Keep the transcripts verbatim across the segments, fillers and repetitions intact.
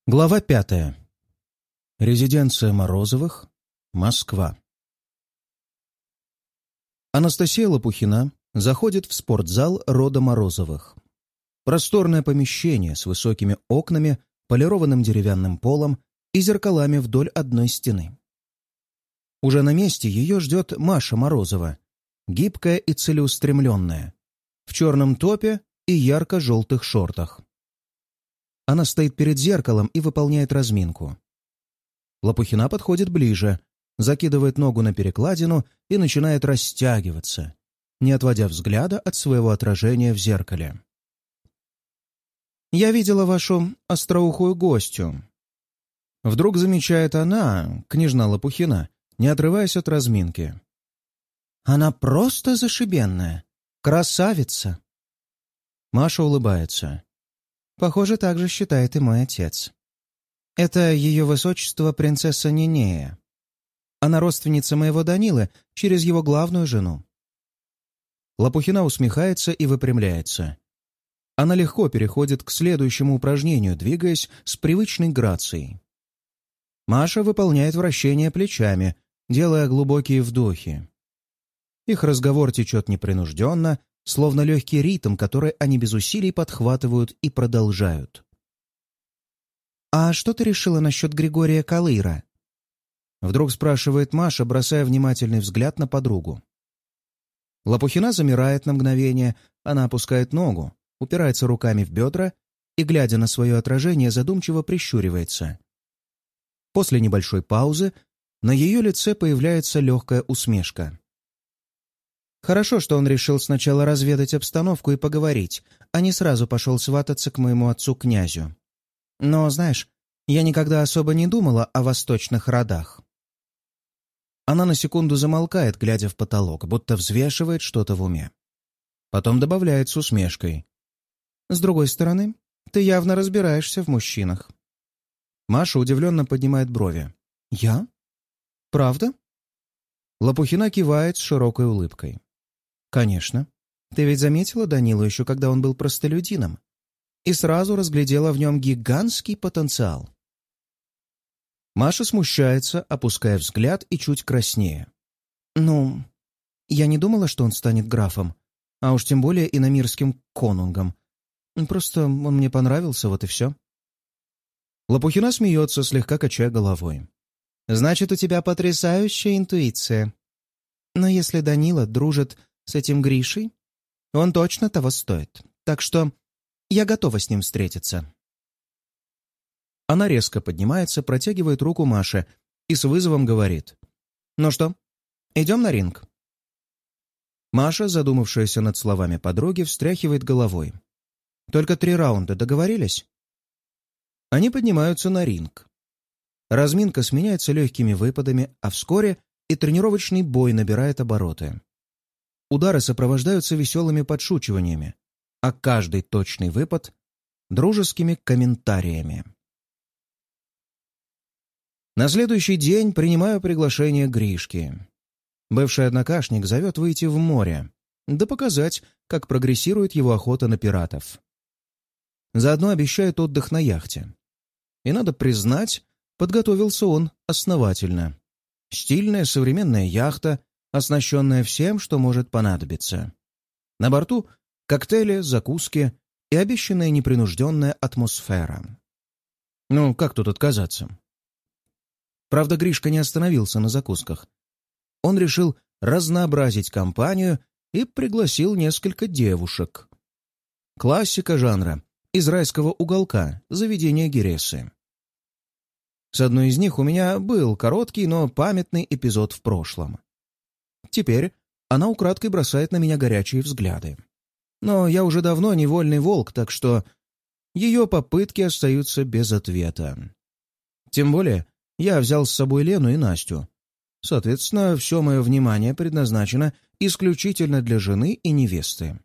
Глава пятая. Резиденция Морозовых. Москва. Анастасия Лопухина заходит в спортзал рода Морозовых. Просторное помещение с высокими окнами, полированным деревянным полом и зеркалами вдоль одной стены. Уже на месте ее ждет Маша Морозова, гибкая и целеустремленная, в черном топе и ярко-желтых шортах. Она стоит перед зеркалом и выполняет разминку. Лопухина подходит ближе, закидывает ногу на перекладину и начинает растягиваться, не отводя взгляда от своего отражения в зеркале. «Я видела вашу остроухую гостью». Вдруг замечает она, княжна Лопухина, не отрываясь от разминки. «Она просто зашибенная. Красавица!» Маша улыбается. Похоже, так же считает и мой отец. Это ее высочество принцесса Нинея. Она родственница моего Данилы через его главную жену. Лопухина усмехается и выпрямляется. Она легко переходит к следующему упражнению, двигаясь с привычной грацией. Маша выполняет вращение плечами, делая глубокие вдохи. Их разговор течет непринужденно, словно легкий ритм, который они без усилий подхватывают и продолжают. «А что ты решила насчет Григория Калыра?» Вдруг спрашивает Маша, бросая внимательный взгляд на подругу. Лопухина замирает на мгновение, она опускает ногу, упирается руками в бедра и, глядя на свое отражение, задумчиво прищуривается. После небольшой паузы на ее лице появляется легкая усмешка. Хорошо, что он решил сначала разведать обстановку и поговорить, а не сразу пошел свататься к моему отцу-князю. Но, знаешь, я никогда особо не думала о восточных родах. Она на секунду замолкает, глядя в потолок, будто взвешивает что-то в уме. Потом добавляет с усмешкой. «С другой стороны, ты явно разбираешься в мужчинах». Маша удивленно поднимает брови. «Я? Правда?» Лопухина кивает с широкой улыбкой. «Конечно. Ты ведь заметила Данилу еще, когда он был простолюдином, и сразу разглядела в нем гигантский потенциал». Маша смущается, опуская взгляд и чуть краснее. «Ну, я не думала, что он станет графом, а уж тем более иномирским конунгом. Просто он мне понравился, вот и все». Лопухина смеется, слегка качая головой. «Значит, у тебя потрясающая интуиция. Но если Данила дружит с этим Гришей, он точно того стоит. Так что я готова с ним встретиться». Она резко поднимается, протягивает руку Маше и с вызовом говорит. «Ну что, идем на ринг?» Маша, задумавшаяся над словами подруги, встряхивает головой. «Только три раунда, договорились?» Они поднимаются на ринг. Разминка сменяется легкими выпадами, а вскоре и тренировочный бой набирает обороты. Удары сопровождаются веселыми подшучиваниями, а каждый точный выпад — дружескими комментариями. На следующий день принимаю приглашение Гришки. Бывший однокашник зовет выйти в море, да показать, как прогрессирует его охота на пиратов. Заодно обещает отдых на яхте. И, надо признать, подготовился он основательно. Стильная современная яхта, оснащенная всем, что может понадобиться. На борту коктейли, закуски и обещанная непринужденная атмосфера. Ну, как тут отказаться? Правда, Гришка не остановился на закусках. Он решил разнообразить компанию и пригласил несколько девушек. Классика жанра, из райского уголка, заведения Гересы. С одной из них у меня был короткий, но памятный эпизод в прошлом. Теперь она украдкой бросает на меня горячие взгляды. Но я уже давно не вольный волк, так что ее попытки остаются без ответа. Тем более я взял с собой Лену и Настю. Соответственно, все мое внимание предназначено исключительно для жены и невесты.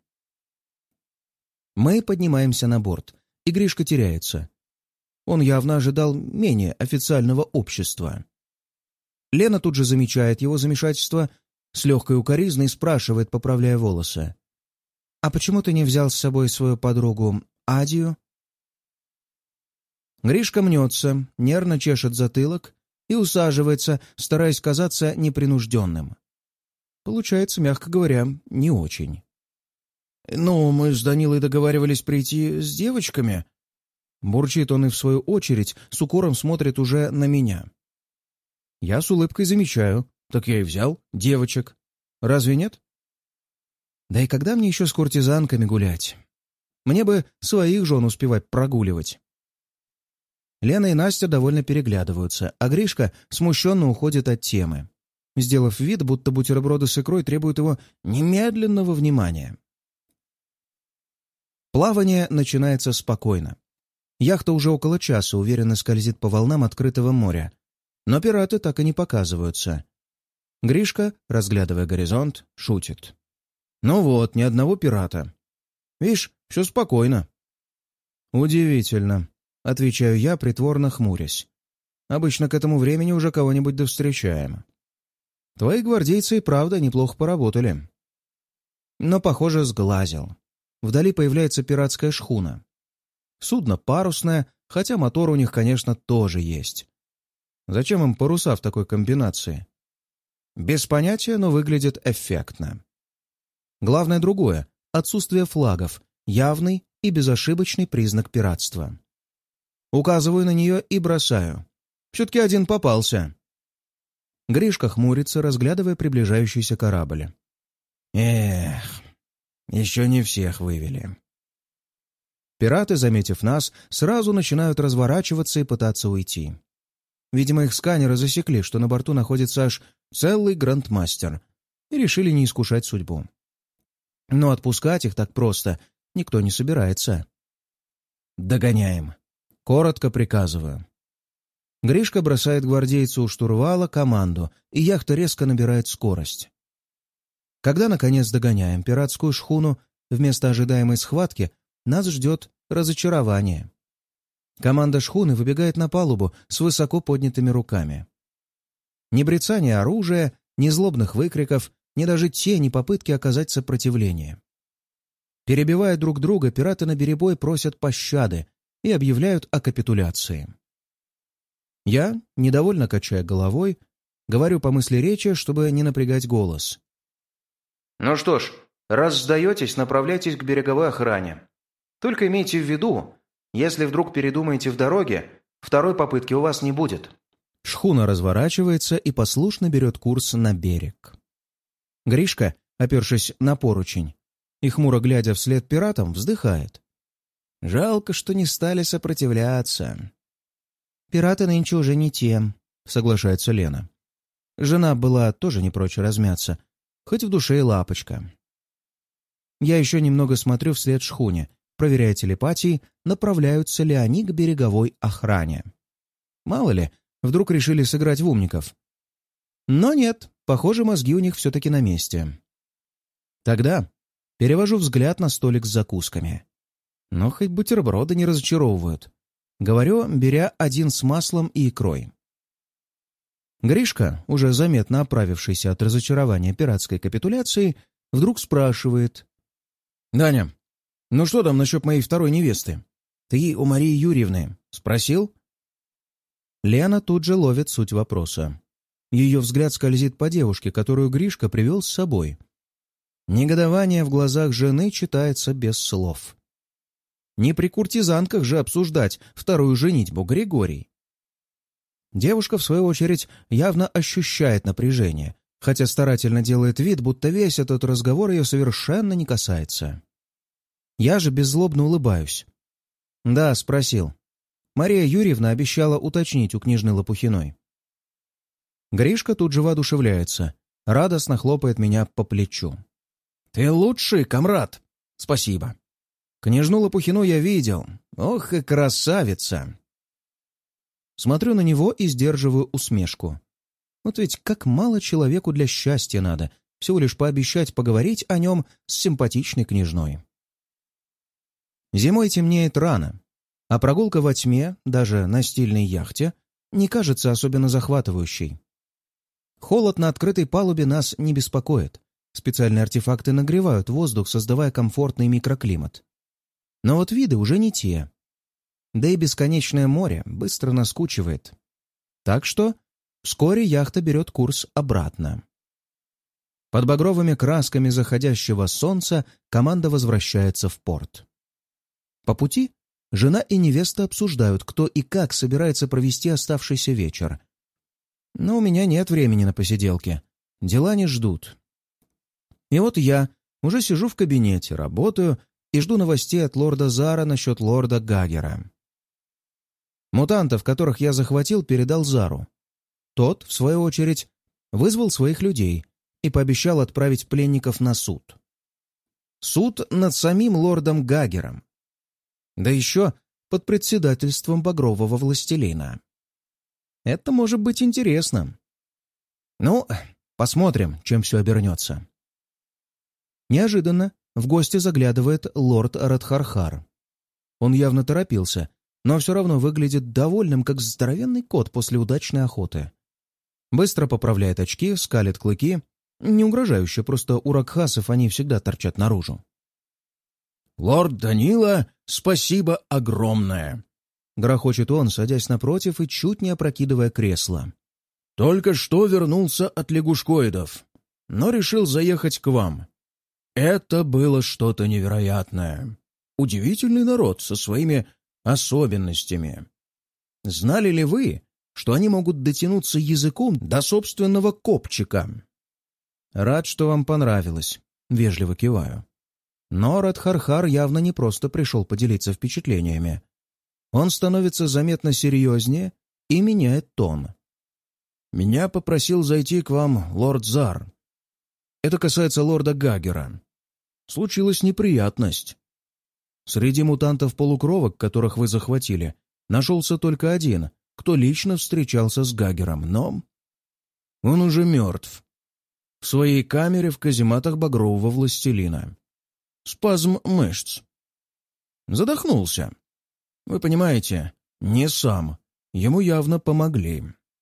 Мы поднимаемся на борт, и Гришка теряется. Он явно ожидал менее официального общества. Лена тут же замечает его замешательство, с легкой укоризной спрашивает, поправляя волосы. «А почему ты не взял с собой свою подругу Адию?» Гришка мнется, нервно чешет затылок и усаживается, стараясь казаться непринужденным. Получается, мягко говоря, не очень. «Ну, мы с Данилой договаривались прийти с девочками». Бурчит он и, в свою очередь, с укором смотрит уже на меня. Я с улыбкой замечаю. Так я и взял девочек. Разве нет? Да и когда мне еще с куртизанками гулять? Мне бы своих жен успевать прогуливать. Лена и Настя довольно переглядываются, а Гришка смущенно уходит от темы, сделав вид, будто бутерброды с икрой требуют его немедленного внимания. Плавание начинается спокойно. Яхта уже около часа уверенно скользит по волнам открытого моря, но пираты так и не показываются. Гришка, разглядывая горизонт, шутит. «Ну вот, ни одного пирата. Видишь, все спокойно». «Удивительно», — отвечаю я, притворно хмурясь. «Обычно к этому времени уже кого-нибудь довстречаем. Твои гвардейцы и правда неплохо поработали». Но, похоже, сглазил. Вдали появляется пиратская шхуна. Судно парусное, хотя мотор у них, конечно, тоже есть. Зачем им паруса в такой комбинации? Без понятия, но выглядит эффектно. Главное другое — отсутствие флагов, явный и безошибочный признак пиратства. Указываю на нее и бросаю. Все-таки один попался. Гришка хмурится, разглядывая приближающийся корабль. Эх, еще не всех вывели. Пираты, заметив нас, сразу начинают разворачиваться и пытаться уйти. Видимо, их сканеры засекли, что на борту находится аж целый грандмастер, и решили не искушать судьбу. Но отпускать их так просто никто не собирается. «Догоняем!» — коротко приказываю. Гришка бросает гвардейцу у штурвала команду, и яхта резко набирает скорость. Когда, наконец, догоняем пиратскую шхуну, вместо ожидаемой схватки нас ждет разочарование. Команда шхуны выбегает на палубу с высоко поднятыми руками. Ни брецания оружия, ни злобных выкриков, ни даже тени попытки оказать сопротивление. Перебивая друг друга, пираты наперебой просят пощады и объявляют о капитуляции. Я, недовольно качая головой, говорю по мысли речи, чтобы не напрягать голос. «Ну что ж, раз сдаетесь, направляйтесь к береговой охране. Только имейте в виду, если вдруг передумаете в дороге, второй попытки у вас не будет». Шхуна разворачивается и послушно берет курс на берег. Гришка, опершись на поручень и хмуро глядя вслед пиратам, вздыхает. Жалко, что не стали сопротивляться. «Пираты нынче уже не те», — соглашается Лена. Жена была тоже не прочь размяться, хоть в душе и лапочка. Я еще немного смотрю вслед шхуне, проверяя телепатией, направляются ли они к береговой охране. Мало ли, вдруг решили сыграть в умников. Но нет, похоже, мозги у них все-таки на месте. Тогда перевожу взгляд на столик с закусками. Но хоть бутерброды не разочаровывают. Говорю, беря один с маслом и икрой. Гришка, уже заметно оправившийся от разочарования пиратской капитуляции, вдруг спрашивает. «Даня, ну что там насчет моей второй невесты? Ты у Марии Юрьевны спросил?» Лена тут же ловит суть вопроса. Ее взгляд скользит по девушке, которую Гришка привел с собой. Негодование в глазах жены читается без слов. Не при куртизанках же обсуждать вторую женитьбу, Григорий. Девушка, в свою очередь, явно ощущает напряжение, хотя старательно делает вид, будто весь этот разговор ее совершенно не касается. Я же беззлобно улыбаюсь. «Да, спросил. Мария Юрьевна обещала уточнить у княжны Лопухиной». Гришка тут же воодушевляется, радостно хлопает меня по плечу. «Ты лучший, комрад! Спасибо. Княжну Лопухину я видел. Ох и красавица!» Смотрю на него и сдерживаю усмешку. Вот ведь как мало человеку для счастья надо, всего лишь пообещать поговорить о нем с симпатичной княжной. Зимой темнеет рано, а прогулка во тьме, даже на стильной яхте, не кажется особенно захватывающей. Холод на открытой палубе нас не беспокоит. Специальные артефакты нагревают воздух, создавая комфортный микроклимат. Но вот виды уже не те. Да и бесконечное море быстро наскучивает. Так что вскоре яхта берет курс обратно. Под багровыми красками заходящего солнца команда возвращается в порт. По пути жена и невеста обсуждают, кто и как собирается провести оставшийся вечер. Но у меня нет времени на посиделки. Дела не ждут. И вот я уже сижу в кабинете, работаю и жду новостей от лорда Зара насчет лорда Гаггера. Мутантов, которых я захватил, передал Зару. Тот, в свою очередь, вызвал своих людей и пообещал отправить пленников на суд. Суд над самим лордом Гаггером. Да еще под председательством багрового властелина. Это может быть интересно. Ну, посмотрим, чем все обернется. Неожиданно в гости заглядывает лорд Радхархар. Он явно торопился, но все равно выглядит довольным, как здоровенный кот после удачной охоты. Быстро поправляет очки, скалит клыки. Не угрожающе, просто у ракхасов они всегда торчат наружу. «Лорд Данила, спасибо огромное!» — грохочет он, садясь напротив и чуть не опрокидывая кресло. «Только что вернулся от лягушкоидов, но решил заехать к вам. Это было что-то невероятное. Удивительный народ со своими особенностями. Знали ли вы, что они могут дотянуться языком до собственного копчика?» «Рад, что вам понравилось», — вежливо киваю. Но Радхархар явно не просто пришел поделиться впечатлениями. Он становится заметно серьезнее и меняет тон. «Меня попросил зайти к вам лорд Зар. Это касается лорда Гаггера. Случилась неприятность. Среди мутантов-полукровок, которых вы захватили, нашелся только один, кто лично встречался с Гаггером, но он уже мертв. В своей камере в казематах багрового властелина. Спазм мышц. Задохнулся. Вы понимаете, не сам. Ему явно помогли».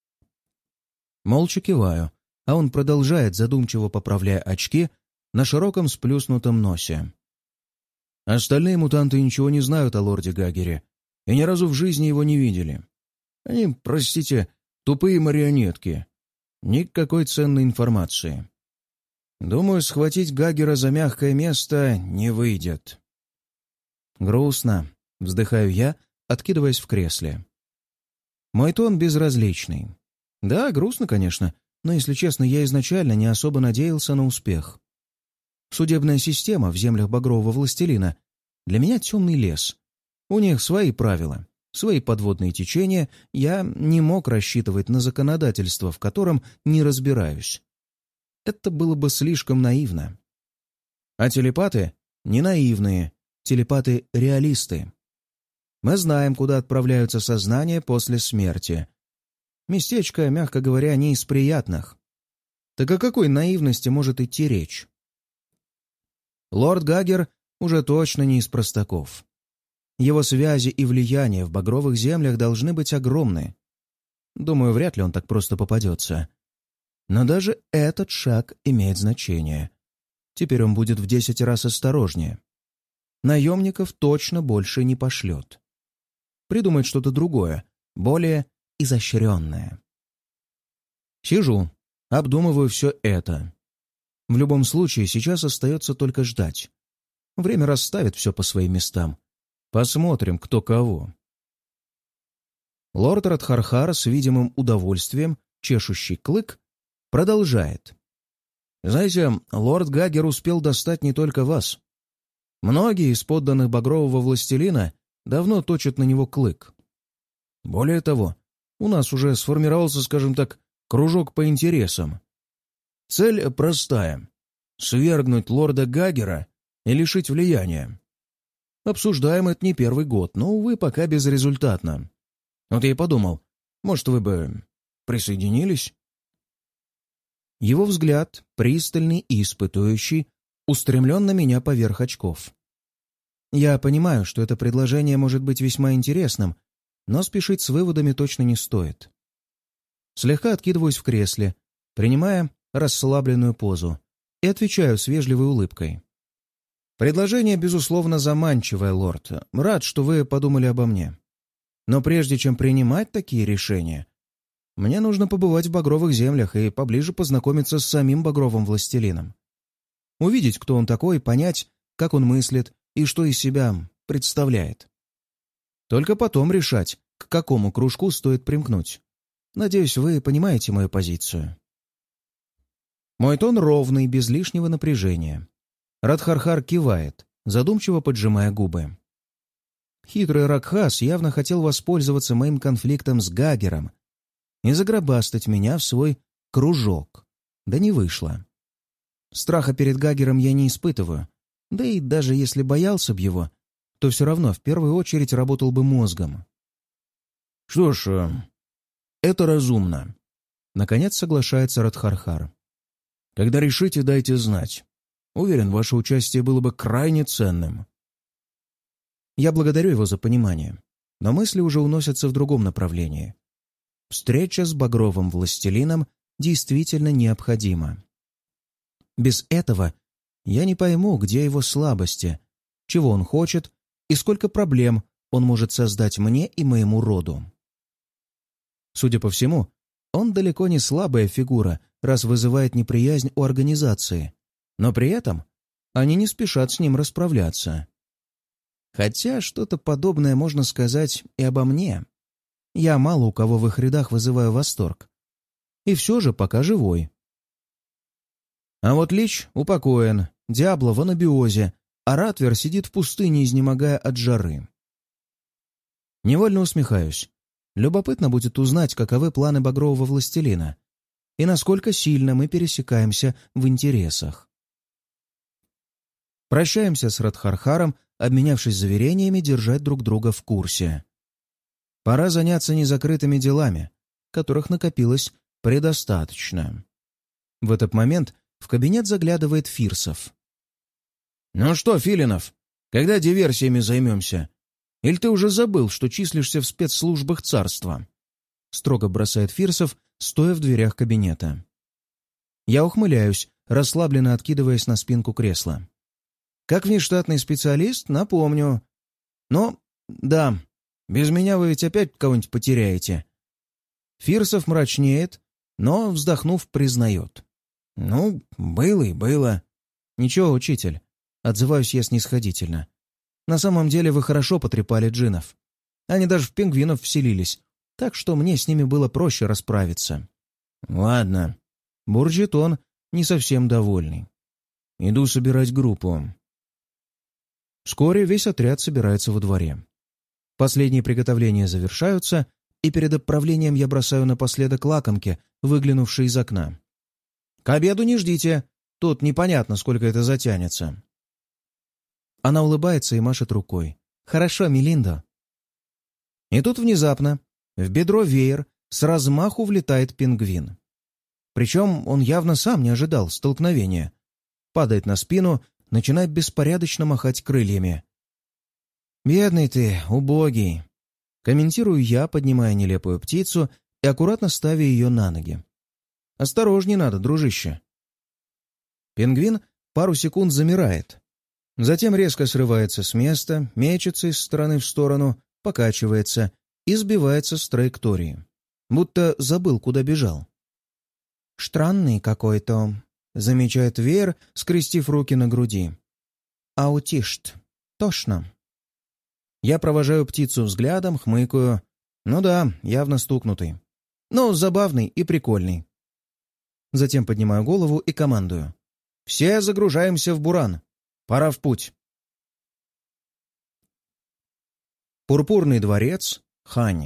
Молча киваю, а он продолжает, задумчиво поправляя очки на широком сплюснутом носе. Остальные мутанты ничего не знают о лорде Гаггере и ни разу в жизни его не видели. Они, простите, тупые марионетки. Никакой ценной информации. Думаю, схватить Гаггера за мягкое место не выйдет. Грустно, вздыхаю я, откидываясь в кресле. Мой тон безразличный. Да, грустно, конечно, но, если честно, я изначально не особо надеялся на успех. Судебная система в землях багрового властелина для меня темный лес. У них свои правила, свои подводные течения. Я не мог рассчитывать на законодательство, в котором не разбираюсь. Это было бы слишком наивно. А телепаты не наивные, телепаты — реалисты. Мы знаем, куда отправляются сознания после смерти. Местечко, мягко говоря, не из приятных. Так о какой наивности может идти речь? Лорд Гаггер уже точно не из простаков. Его связи и влияние в багровых землях должны быть огромны. Думаю, вряд ли он так просто попадется. Но даже этот шаг имеет значение. Теперь он будет в десять раз осторожнее. Наемников точно больше не пошлет. Придумает что-то другое, более изощренное. Сижу, обдумываю все это. В любом случае, сейчас остается только ждать. Время расставит все по своим местам. Посмотрим, кто кого. Лорд Радхархар с видимым удовольствием, чешущий клык, продолжает. Знаете, лорд Гаггер успел достать не только вас. Многие из подданных багрового властелина давно точат на него клык. Более того, у нас уже сформировался, скажем так, кружок по интересам. Цель простая — свергнуть лорда Гаггера и лишить влияния. Обсуждаем это не первый год, но, увы, пока безрезультатно. Вот я и подумал, может, вы бы присоединились? Его взгляд, пристальный и испытующий, устремлен на меня поверх очков. Я понимаю, что это предложение может быть весьма интересным, но спешить с выводами точно не стоит. Слегка откидываюсь в кресле, принимая расслабленную позу, и отвечаю с вежливой улыбкой. «Предложение, безусловно, заманчивое, лорд. Рад, что вы подумали обо мне. Но прежде чем принимать такие решения, мне нужно побывать в Багровых землях и поближе познакомиться с самим Багровым властелином. Увидеть, кто он такой, понять, как он мыслит и что из себя представляет. Только потом решать, к какому кружку стоит примкнуть. Надеюсь, вы понимаете мою позицию. Мой тон ровный, без лишнего напряжения. Радхархар кивает, задумчиво поджимая губы. Хитрый Ракхас явно хотел воспользоваться моим конфликтом с Гагером и загробастать меня в свой кружок. Да не вышло. Страха перед Гагером я не испытываю, да и даже если боялся бы его, то все равно в первую очередь работал бы мозгом. Что ж, это разумно. Наконец соглашается Радхархар. Когда решите, дайте знать. Уверен, ваше участие было бы крайне ценным. Я благодарю его за понимание, но мысли уже уносятся в другом направлении. Встреча с Багровым властелином действительно необходима. Без этого я не пойму, где его слабости, чего он хочет и сколько проблем он может создать мне и моему роду. Судя по всему, он далеко не слабая фигура, раз вызывает неприязнь у организации, но при этом они не спешат с ним расправляться. Хотя что-то подобное можно сказать и обо мне. Я мало у кого в их рядах вызываю восторг. И все же пока живой. А вот Лич упокоен, Диабло в анабиозе, а Ратвер сидит в пустыне, изнемогая от жары. Невольно усмехаюсь. Любопытно будет узнать, каковы планы Багрового властелина и насколько сильно мы пересекаемся в интересах. Прощаемся с Радхархаром, обменявшись заверениями держать друг друга в курсе. Пора заняться незакрытыми делами, которых накопилось предостаточно. В этот момент в кабинет заглядывает Фирсов. «Ну что, Филинов, когда диверсиями займемся? Или ты уже забыл, что числишься в спецслужбах царства?» Строго бросает Фирсов, стоя в дверях кабинета. Я ухмыляюсь, расслабленно откидываясь на спинку кресла. Как внештатный специалист, напомню. Но, да, без меня вы ведь опять кого-нибудь потеряете. Фирсов мрачнеет, но, вздохнув, признает. Ну, было и было. Ничего, учитель, отзываюсь я снисходительно. На самом деле вы хорошо потрепали джиннов. Они даже в пингвинов вселились, так что мне с ними было проще расправиться. Ладно. Бурчит он, не совсем довольный. Иду собирать группу. Вскоре весь отряд собирается во дворе. Последние приготовления завершаются, и перед отправлением я бросаю напоследок лакомки, выглянувшие из окна. «К обеду не ждите, тут непонятно, сколько это затянется». Она улыбается и машет рукой. «Хорошо, Мелиндо». И тут внезапно в бедро веер с размаху влетает пингвин. Причем он явно сам не ожидал столкновения. Падает на спину, начинает беспорядочно махать крыльями. «Бедный ты, убогий!» Комментирую я, поднимая нелепую птицу и аккуратно ставя ее на ноги. «Осторожней надо, дружище!» Пингвин пару секунд замирает. Затем резко срывается с места, мечется из стороны в сторону, покачивается и сбивается с траектории. Будто забыл, куда бежал. «Странный какой-то», — замечает веер, скрестив руки на груди. «Аутишт. Тошно». Я провожаю птицу взглядом, хмыкаю. Ну да, явно стукнутый. Но забавный и прикольный. Затем поднимаю голову и командую. «Все загружаемся в буран. Пора в путь». Пурпурный дворец, Хань.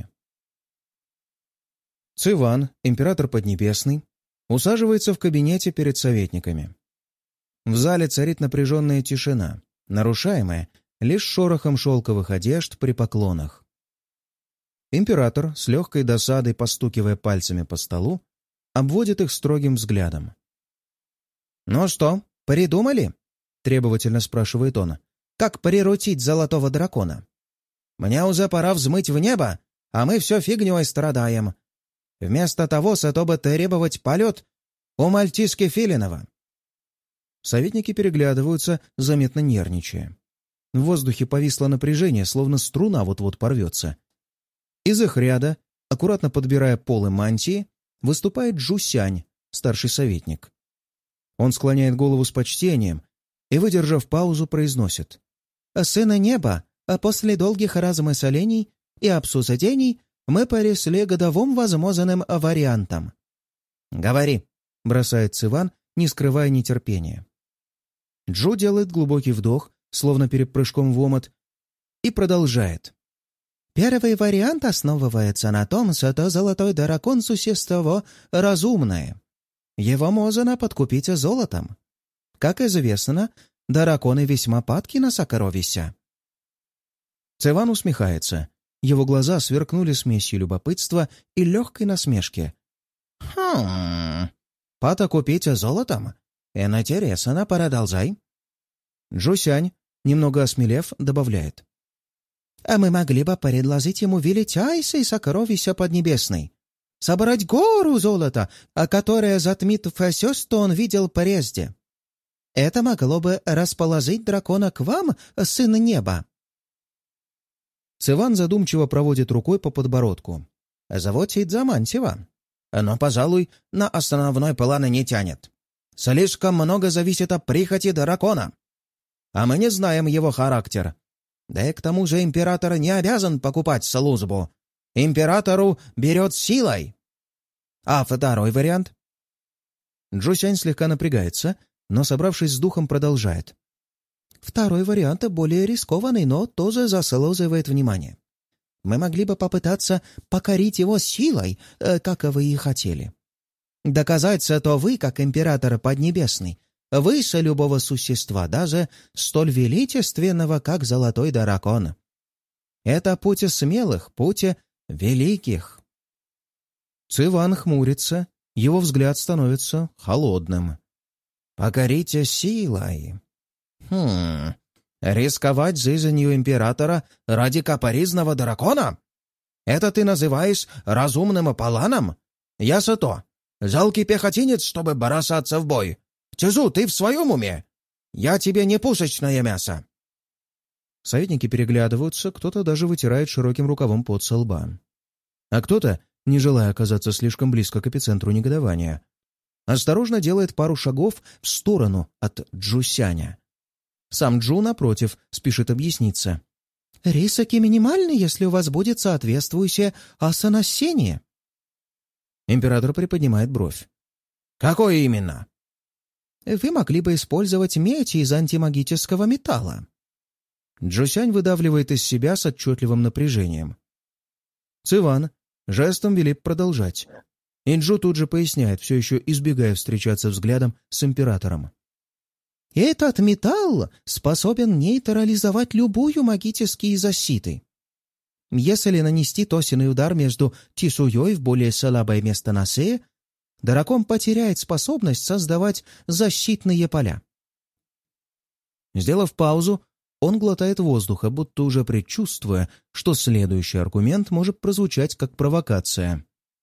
Циван, император Поднебесный, усаживается в кабинете перед советниками. В зале царит напряженная тишина, нарушаемая лишь шорохом шелковых одежд при поклонах. Император, с легкой досадой постукивая пальцами по столу, обводит их строгим взглядом. «Ну что, придумали?» — требовательно спрашивает он. «Как приручить золотого дракона? Мне уже пора взмыть в небо, а мы все фигней страдаем. Вместо того, чтобы требовать полет у мальтиски Филинова». Советники переглядываются, заметно нервничая. В воздухе повисло напряжение, словно струна вот-вот порвется. Из их ряда, аккуратно подбирая полы мантии, выступает Джусянь, старший советник. Он склоняет голову с почтением и, выдержав паузу, произносит: «Сына неба, а после долгих размыслений и обсуждений мы перешли к годовым возможным вариантам». «Говори», — бросает Циван, не скрывая нетерпения. Джо делает глубокий вдох, словно перед прыжком в омут, и продолжает. «Первый вариант основывается на том, что золотой дракон — существо разумное. Его можно подкупить золотом. Как известно, драконы весьма падки на сокровища». Циван усмехается. Его глаза сверкнули смесью любопытства и легкой насмешки. «Хм... Подкупить золотом? Интересно, продолжай». Джусянь, немного осмелев, добавляет. «А мы могли бы предложить ему величайшее сокровище Поднебесной. Собрать гору золота, которая затмит все, что он видел прежде. Это могло бы расположить дракона к вам, сын неба». Циван задумчиво проводит рукой по подбородку. «Звучит заманчиво. Но, пожалуй, на основной план не тянет. Слишком много зависит от прихоти дракона. А мы не знаем его характер. Да и к тому же император не обязан покупать службу. Императору берет силой. А второй вариант?» Джусянь слегка напрягается, но, собравшись с духом, продолжает. «Второй вариант более рискованный, но тоже заслуживает внимания. Мы могли бы попытаться покорить его силой, как вы и хотели. Доказать, что вы, как император Поднебесный, выше любого существа, даже столь величественного, как золотой дракон. Это путь смелых, путь великих». Циван хмурится, его взгляд становится холодным. «Покорите силой. Хм... Рисковать жизнью императора ради капризного дракона? Это ты называешь разумным планом? Я что, жалкий пехотинец, чтобы бросаться в бой? Чижу, ты в своем уме? Я тебе не пушечное мясо». Советники переглядываются, кто-то даже вытирает широким рукавом пот со лба. А кто-то, не желая оказаться слишком близко к эпицентру негодования, осторожно делает пару шагов в сторону от Джусяня. Сам Джу, напротив, спешит объясниться. «Риски минимальны, если у вас будет соответствующее осоносение». Император приподнимает бровь. «Какое именно?» «Вы могли бы использовать меч из антимагического металла». Джусянь выдавливает из себя с отчетливым напряжением. Циван жестом велит продолжать. И Джу тут же поясняет, все еще избегая встречаться взглядом с императором. «Этот металл способен нейтрализовать любую магические защиты. Если нанести тосиный удар между чешуей в более слабое место на шее, дракон потеряет способность создавать защитные поля». Сделав паузу, он глотает воздуха, будто уже предчувствуя, что следующий аргумент может прозвучать как провокация.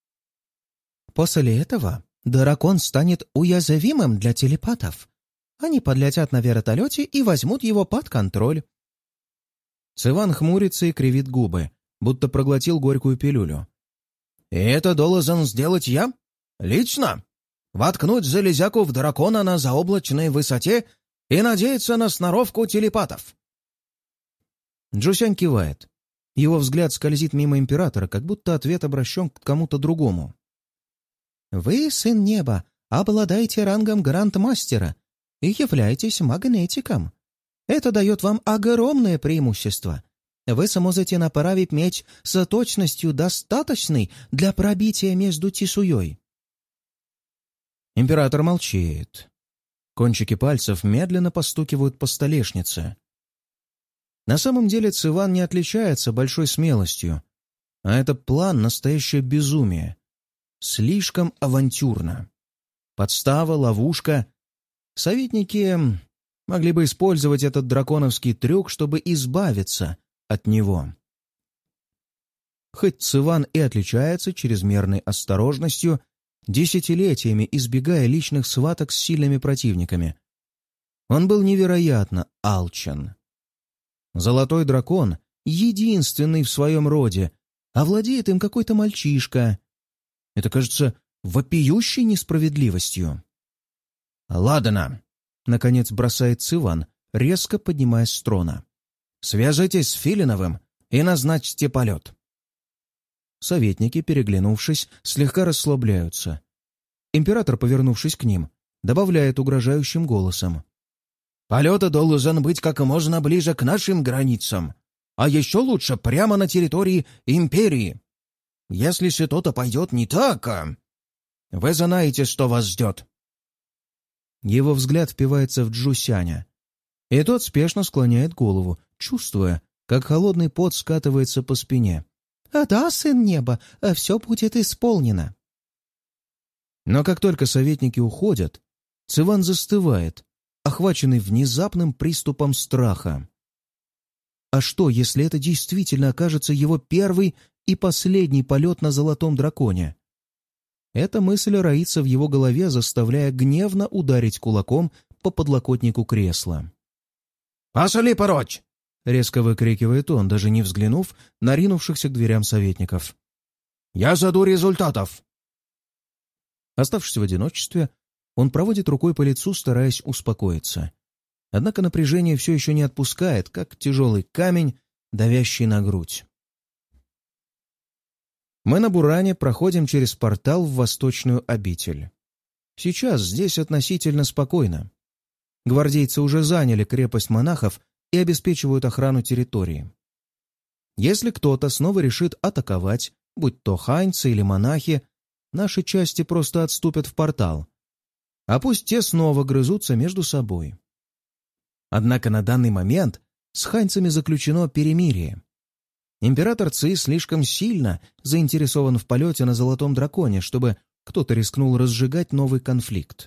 «После этого дракон станет уязвимым для телепатов. Они подлетят на вертолете и возьмут его под контроль». Циван хмурится и кривит губы, будто проглотил горькую пилюлю. «И это должен сделать я? Лично? Воткнуть железяку в дракона на заоблачной высоте и надеяться на сноровку телепатов?» Джусянь кивает. Его взгляд скользит мимо императора, как будто ответ обращен к кому-то другому. «Вы, сын неба, обладаете рангом грандмастера и являетесь магнетиком. Это дает вам огромное преимущество. Вы сможете направить меч с точностью, достаточной для пробития между чешуей». Император молчит. Кончики пальцев медленно постукивают по столешнице. На самом деле Циван не отличается большой смелостью, а это план — настоящее безумие. Слишком авантюрно. Подстава, ловушка. Советники могли бы использовать этот драконовский трюк, чтобы избавиться от него. Хоть Циван и отличается чрезмерной осторожностью, десятилетиями избегая личных схваток с сильными противниками, он был невероятно алчен. Золотой дракон, единственный в своем роде, а владеет им какой-то мальчишка. Это кажется вопиющей несправедливостью. «Ладно», — наконец бросает Циван, резко поднимаясь с трона. «Свяжитесь с Филиновым и назначьте полет». Советники, переглянувшись, слегка расслабляются. Император, повернувшись к ним, добавляет угрожающим голосом: «Полет должен быть как можно ближе к нашим границам, а еще лучше прямо на территории Империи. Если что-то пойдет не так, вы знаете, что вас ждет». Его взгляд впивается в Джусяня, и тот спешно склоняет голову, чувствуя, как холодный пот скатывается по спине. «А да, сын неба, все будет исполнено». Но как только советники уходят, Циван застывает, охваченный внезапным приступом страха. А что, если это действительно окажется его первый и последний полет на Золотом Драконе? Эта мысль роится в его голове, заставляя гневно ударить кулаком по подлокотнику кресла. «Пошли прочь!» — резко выкрикивает он, даже не взглянув на ринувшихся к дверям советников. «Я жду результатов!» Оставшись в одиночестве, он проводит рукой по лицу, стараясь успокоиться. Однако напряжение все еще не отпускает, как тяжелый камень, давящий на грудь. Мы на Буране проходим через портал в Восточную обитель. Сейчас здесь относительно спокойно. Гвардейцы уже заняли крепость монахов и обеспечивают охрану территории. Если кто-то снова решит атаковать, будь то ханьцы или монахи, наши части просто отступят в портал, а пусть те снова грызутся между собой. Однако на данный момент с ханьцами заключено перемирие. Император Ци слишком сильно заинтересован в полете на Золотом Драконе, чтобы кто-то рискнул разжигать новый конфликт.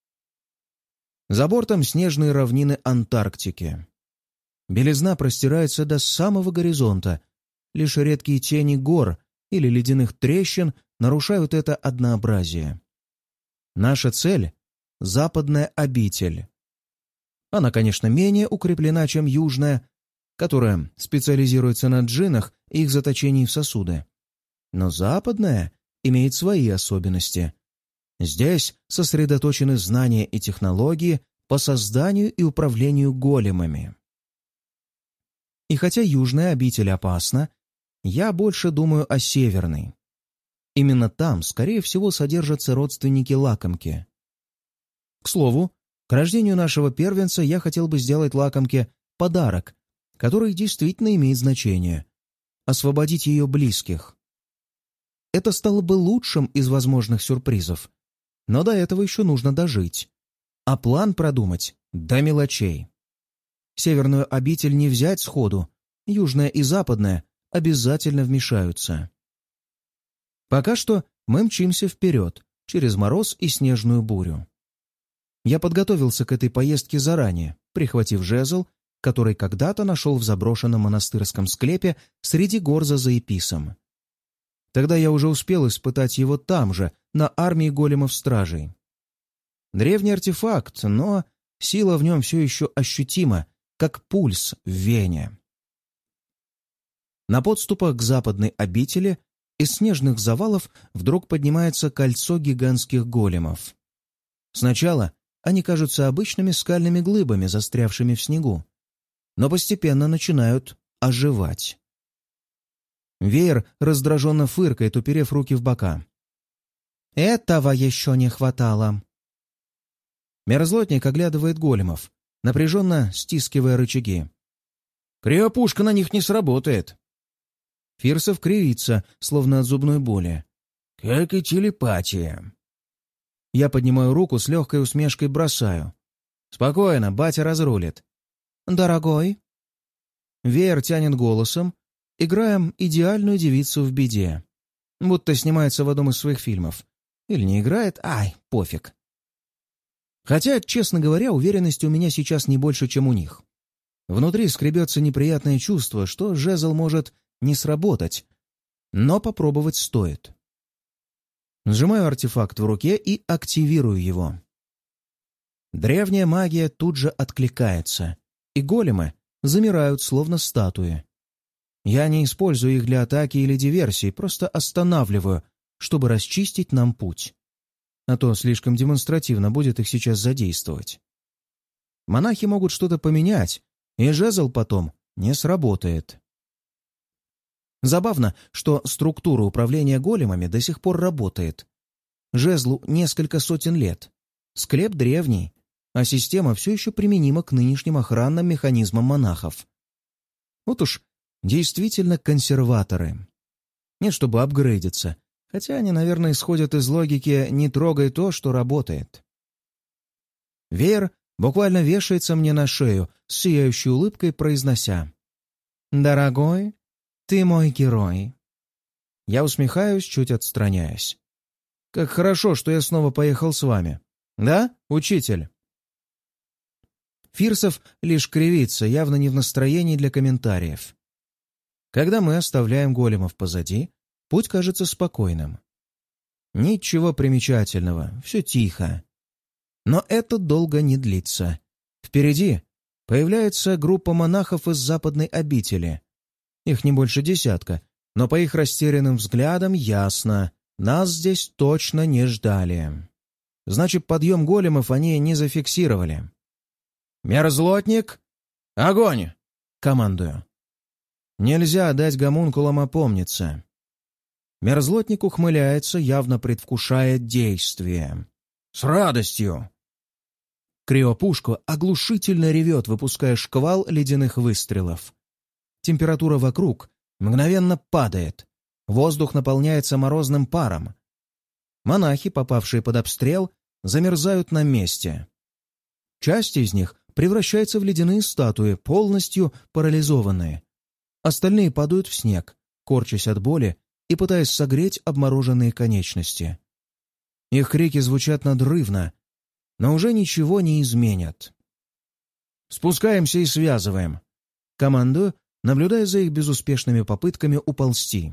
За бортом снежные равнины Антарктики. Белизна простирается до самого горизонта. Лишь редкие тени гор или ледяных трещин нарушают это однообразие. Наша цель — западная обитель. Она, конечно, менее укреплена, чем южная, которая специализируется на джиннах и их заточении в сосуды. Но западная имеет свои особенности. Здесь сосредоточены знания и технологии по созданию и управлению големами. И хотя южная обитель опасна, я больше думаю о северной. Именно там, скорее всего, содержатся родственники лакомки. К слову, к рождению нашего первенца я хотел бы сделать лакомке подарок, который действительно имеет значение — освободить ее близких. Это стало бы лучшим из возможных сюрпризов, но до этого еще нужно дожить, а план продумать до мелочей. Северную обитель не взять сходу, южная и западная обязательно вмешаются. Пока что мы мчимся вперед, через мороз и снежную бурю. Я подготовился к этой поездке заранее, прихватив жезл, который когда-то нашел в заброшенном монастырском склепе среди гор за Заеписом. Тогда я уже успел испытать его там же, на армии големов-стражей. Древний артефакт, но сила в нем все еще ощутима, как пульс в вене. На подступах к западной обители из снежных завалов вдруг поднимается кольцо гигантских големов. Сначала они кажутся обычными скальными глыбами, застрявшими в снегу, но постепенно начинают оживать. Веер раздраженно фыркает, уперев руки в бока. «Этого еще не хватало!» Мерзлотник оглядывает големов, напряженно стискивая рычаги. «Криопушка на них не сработает!» Фирсов кривится, словно от зубной боли. «Как и телепатия!» Я поднимаю руку, с легкой усмешкой бросаю. «Спокойно, батя разрулит». «Дорогой?» Веер тянет голосом, играем идеальную девицу в беде. Будто снимается в одном из своих фильмов. Или не играет, ай, пофиг. Хотя, честно говоря, уверенности у меня сейчас не больше, чем у них. Внутри скребется неприятное чувство, что жезл может не сработать, но попробовать стоит. Сжимаю артефакт в руке и активирую его. Древняя магия тут же откликается, и големы замирают, словно статуи. Я не использую их для атаки или диверсии, просто останавливаю, чтобы расчистить нам путь. А то слишком демонстративно будет их сейчас задействовать. Монахи могут что-то поменять, и жезл потом не сработает. Забавно, что структура управления големами до сих пор работает. Жезлу несколько сотен лет. Склеп древний, а система все еще применима к нынешним охранным механизмам монахов. Вот уж действительно консерваторы. Нет, чтобы апгрейдиться, хотя они, наверное, исходят из логики «не трогай то, что работает». Веер буквально вешается мне на шею с сияющей улыбкой, произнося: «Дорогой, ты мой герой». Я усмехаюсь, чуть отстраняясь. «Как хорошо, что я снова поехал с вами. Да, учитель?» Фирсов лишь кривится, явно не в настроении для комментариев. Когда мы оставляем големов позади, путь кажется спокойным. Ничего примечательного, все тихо. Но это долго не длится. Впереди появляется группа монахов из западной обители. Их не больше десятка, но по их растерянным взглядам ясно, нас здесь точно не ждали. Значит, подъем големов они не зафиксировали. «Мерзлотник! Огонь!» — командую. Нельзя дать гомункулам опомниться. Мерзлотник ухмыляется, явно предвкушая действие. «С радостью!» Криопушка оглушительно ревет, выпуская шквал ледяных выстрелов. Температура вокруг мгновенно падает. Воздух наполняется морозным паром. Монахи, попавшие под обстрел, замерзают на месте. Часть из них превращается в ледяные статуи, полностью парализованные. Остальные падают в снег, корчась от боли и пытаясь согреть обмороженные конечности. Их крики звучат надрывно, но уже ничего не изменят. «Спускаемся и связываем», — командую, наблюдая за их безуспешными попытками уползти.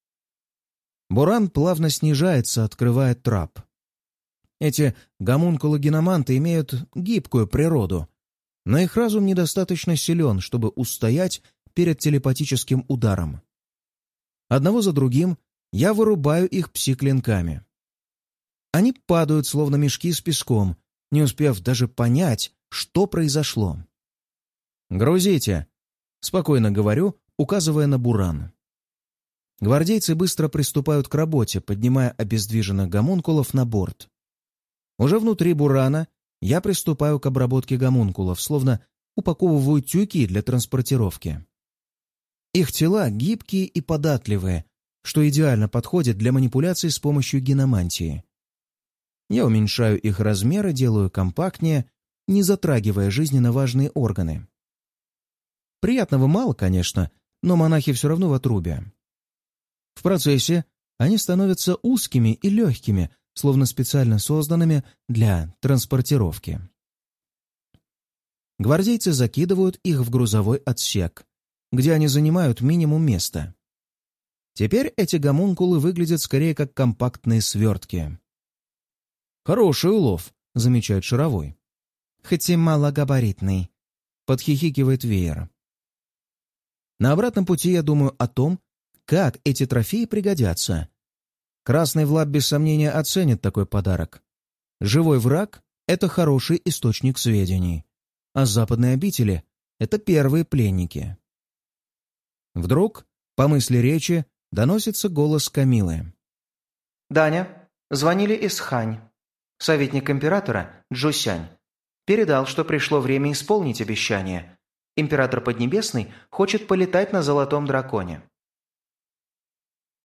Буран плавно снижается, открывая трап. Эти гомункулы-геноманты имеют гибкую природу, но их разум недостаточно силен, чтобы устоять перед телепатическим ударом. Одного за другим я вырубаю их пси-клинками. Они падают, словно мешки с песком, не успев даже понять, что произошло. «Грузите!» — спокойно говорю, указывая на буран. Гвардейцы быстро приступают к работе, поднимая обездвиженных гомункулов на борт. Уже внутри бурана я приступаю к обработке гомункулов, словно упаковываю тюки для транспортировки. Их тела гибкие и податливые, что идеально подходит для манипуляций с помощью геномантии. Я уменьшаю их размеры, делаю компактнее, не затрагивая жизненно важные органы. Приятного мало, конечно, но монахи все равно в отрубе. В процессе они становятся узкими и легкими, словно специально созданными для транспортировки. Гвардейцы закидывают их в грузовой отсек, где они занимают минимум места. Теперь эти гомункулы выглядят скорее как компактные свертки. «Хороший улов», — замечает Шаровой. «Хоть и малогабаритный», — подхихикивает Веер. На обратном пути я думаю о том, как эти трофеи пригодятся. Красный Влад без сомнения оценит такой подарок. Живой враг — это хороший источник сведений, а западные обители — это первые пленники. Вдруг, по мысли речи, доносится голос Камилы. «Даня, звонили из Хань. Советник императора Джусянь передал, что пришло время исполнить обещание. Император Поднебесный хочет полетать на Золотом Драконе.